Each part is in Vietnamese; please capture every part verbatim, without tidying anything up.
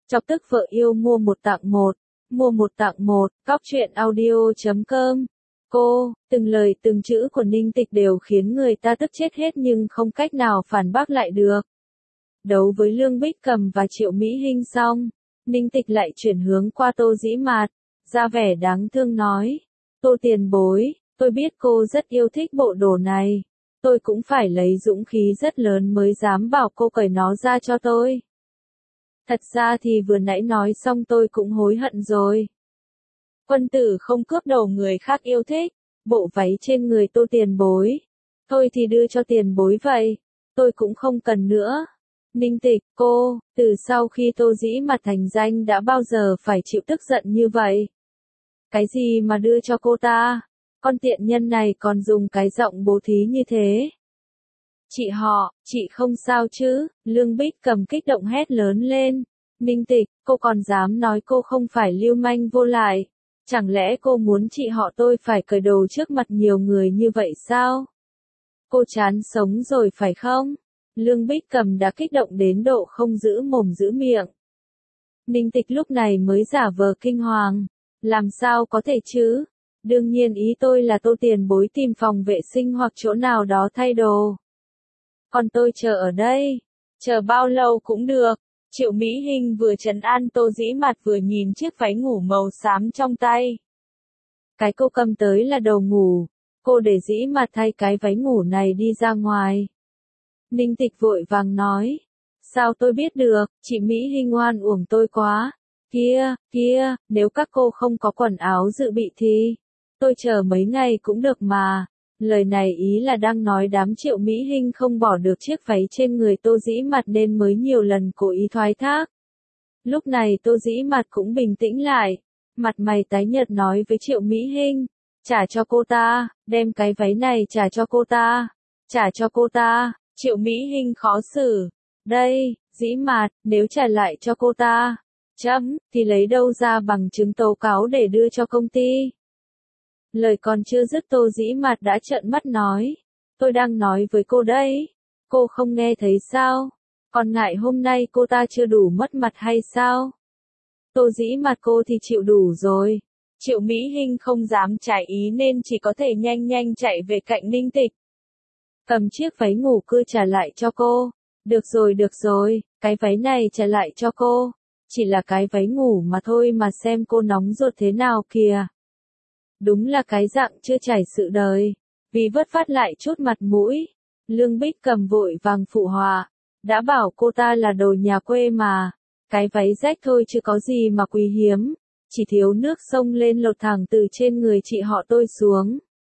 Chọc tức vợ yêu mua một tặng một, mua một tặng một, cóc truyện audio chấm com. Cô, từng lời từng chữ của Ninh Tịch đều khiến người ta tức chết hết nhưng không cách nào phản bác lại được. Đấu với Lương Bích Cầm và Triệu Mỹ Hinh xong, Ninh Tịch lại chuyển hướng qua Tô Dĩ Mạt, ra vẻ đáng thương nói. Tô tiền bối, tôi biết cô rất yêu thích bộ đồ này. Tôi cũng phải lấy dũng khí rất lớn mới dám bảo cô cởi nó ra cho tôi. Thật ra thì vừa nãy nói xong tôi cũng hối hận rồi. Quân tử không cướp đầu người khác yêu thích, bộ váy trên người Tô tiền bối. Thôi thì đưa cho tiền bối vậy, tôi cũng không cần nữa. Ninh Tịch, cô, từ sau khi Tô Dĩ Mạt thành danh đã bao giờ phải chịu tức giận như vậy? Cái gì mà đưa cho cô ta? Con tiện nhân này còn dùng cái giọng bố thí như thế. Chị họ, chị không sao chứ? Lương Bích Cầm kích động hét lớn lên. Ninh Tịch, cô còn dám nói cô không phải lưu manh vô lại. Chẳng lẽ cô muốn chị họ tôi phải cởi đồ trước mặt nhiều người như vậy sao? Cô chán sống rồi phải không? Lương Bích Cầm đã kích động đến độ không giữ mồm giữ miệng. Ninh Tịch lúc này mới giả vờ kinh hoàng. Làm sao có thể chứ? Đương nhiên ý tôi là Tô tiền bối tìm phòng vệ sinh hoặc chỗ nào đó thay đồ. Còn tôi chờ ở đây. Chờ bao lâu cũng được. Triệu Mỹ Hinh vừa trấn an Tô Dĩ Mạt vừa nhìn chiếc váy ngủ màu xám trong tay. Cái cô cầm tới là đồ ngủ. Cô để Dĩ Mạt thay cái váy ngủ này đi ra ngoài. Ninh Tịch vội vàng nói. Sao tôi biết được, chị Mỹ Hinh oan uổng tôi quá. Kia, kia, nếu các cô không có quần áo dự bị thì, tôi chờ mấy ngày cũng được mà. Lời này ý là đang nói đám Triệu Mỹ Hinh không bỏ được chiếc váy trên người Tô Dĩ Mạt nên mới nhiều lần cố ý thoái thác. Lúc này Tô Dĩ Mạt cũng bình tĩnh lại, mặt mày tái nhợt nói với Triệu Mỹ Hinh, trả cho cô ta, đem cái váy này trả cho cô ta, trả cho cô ta. Triệu Mỹ Hinh khó xử, đây, Dĩ Mạt, nếu trả lại cho cô ta, chấm, thì lấy đâu ra bằng chứng tố cáo để đưa cho công ty. Lời còn chưa dứt Tô Dĩ Mạt đã trợn mắt nói, tôi đang nói với cô đấy, cô không nghe thấy sao, còn ngại hôm nay cô ta chưa đủ mất mặt hay sao? Tô Dĩ Mạt cô thì chịu đủ rồi. Triệu Mỹ Hinh không dám trái ý nên chỉ có thể nhanh nhanh chạy về cạnh Ninh Tịch. Cầm chiếc váy ngủ cứ trả lại cho cô. Được rồi được rồi, cái váy này trả lại cho cô. Chỉ là cái váy ngủ mà thôi mà xem cô nóng ruột thế nào kìa. Đúng là cái dạng chưa trải sự đời. Vì vất vát lại chút mặt mũi. Lương Bích Cầm vội vàng phụ họa. Đã bảo cô ta là đồ nhà quê mà. Cái váy rách thôi chứ có gì mà quý hiếm. Chỉ thiếu nước sông lên lột thẳng từ trên người chị họ tôi xuống.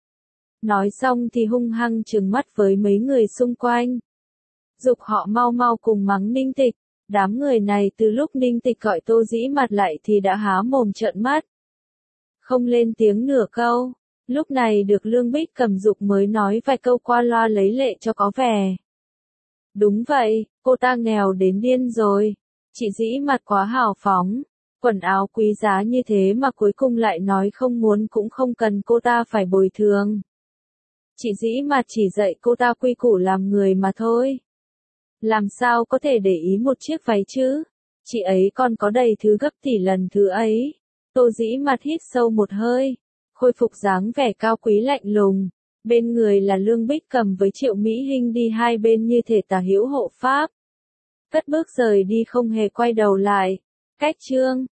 Nói xong thì hung hăng trừng mắt với mấy người xung quanh. Dục họ mau mau cùng mắng Ninh Tịch. Đám người này từ lúc Ninh Tịch gọi Tô Dĩ Mạt lại thì đã há mồm trợn mắt. Không lên tiếng nửa câu. Lúc này được Lương Bích Cầm dục mới nói vài câu qua loa lấy lệ cho có vẻ. Đúng vậy, cô ta nghèo đến điên rồi. Chị Dĩ Mạt quá hào phóng. Quần áo quý giá như thế mà cuối cùng lại nói không muốn cũng không cần cô ta phải bồi thường. Chị Dĩ Mạt chỉ dạy cô ta quy củ làm người mà thôi. Làm sao có thể để ý một chiếc váy chứ? Chị ấy còn có đầy thứ gấp tỷ lần thứ ấy. Tô Dĩ Mạt hít sâu một hơi, khôi phục dáng vẻ cao quý lạnh lùng. Bên người là Lương Bích Cầm với Triệu Mỹ Hinh đi hai bên như thể tả hữu hộ pháp. Cất bước rời đi không hề quay đầu lại. Cách chương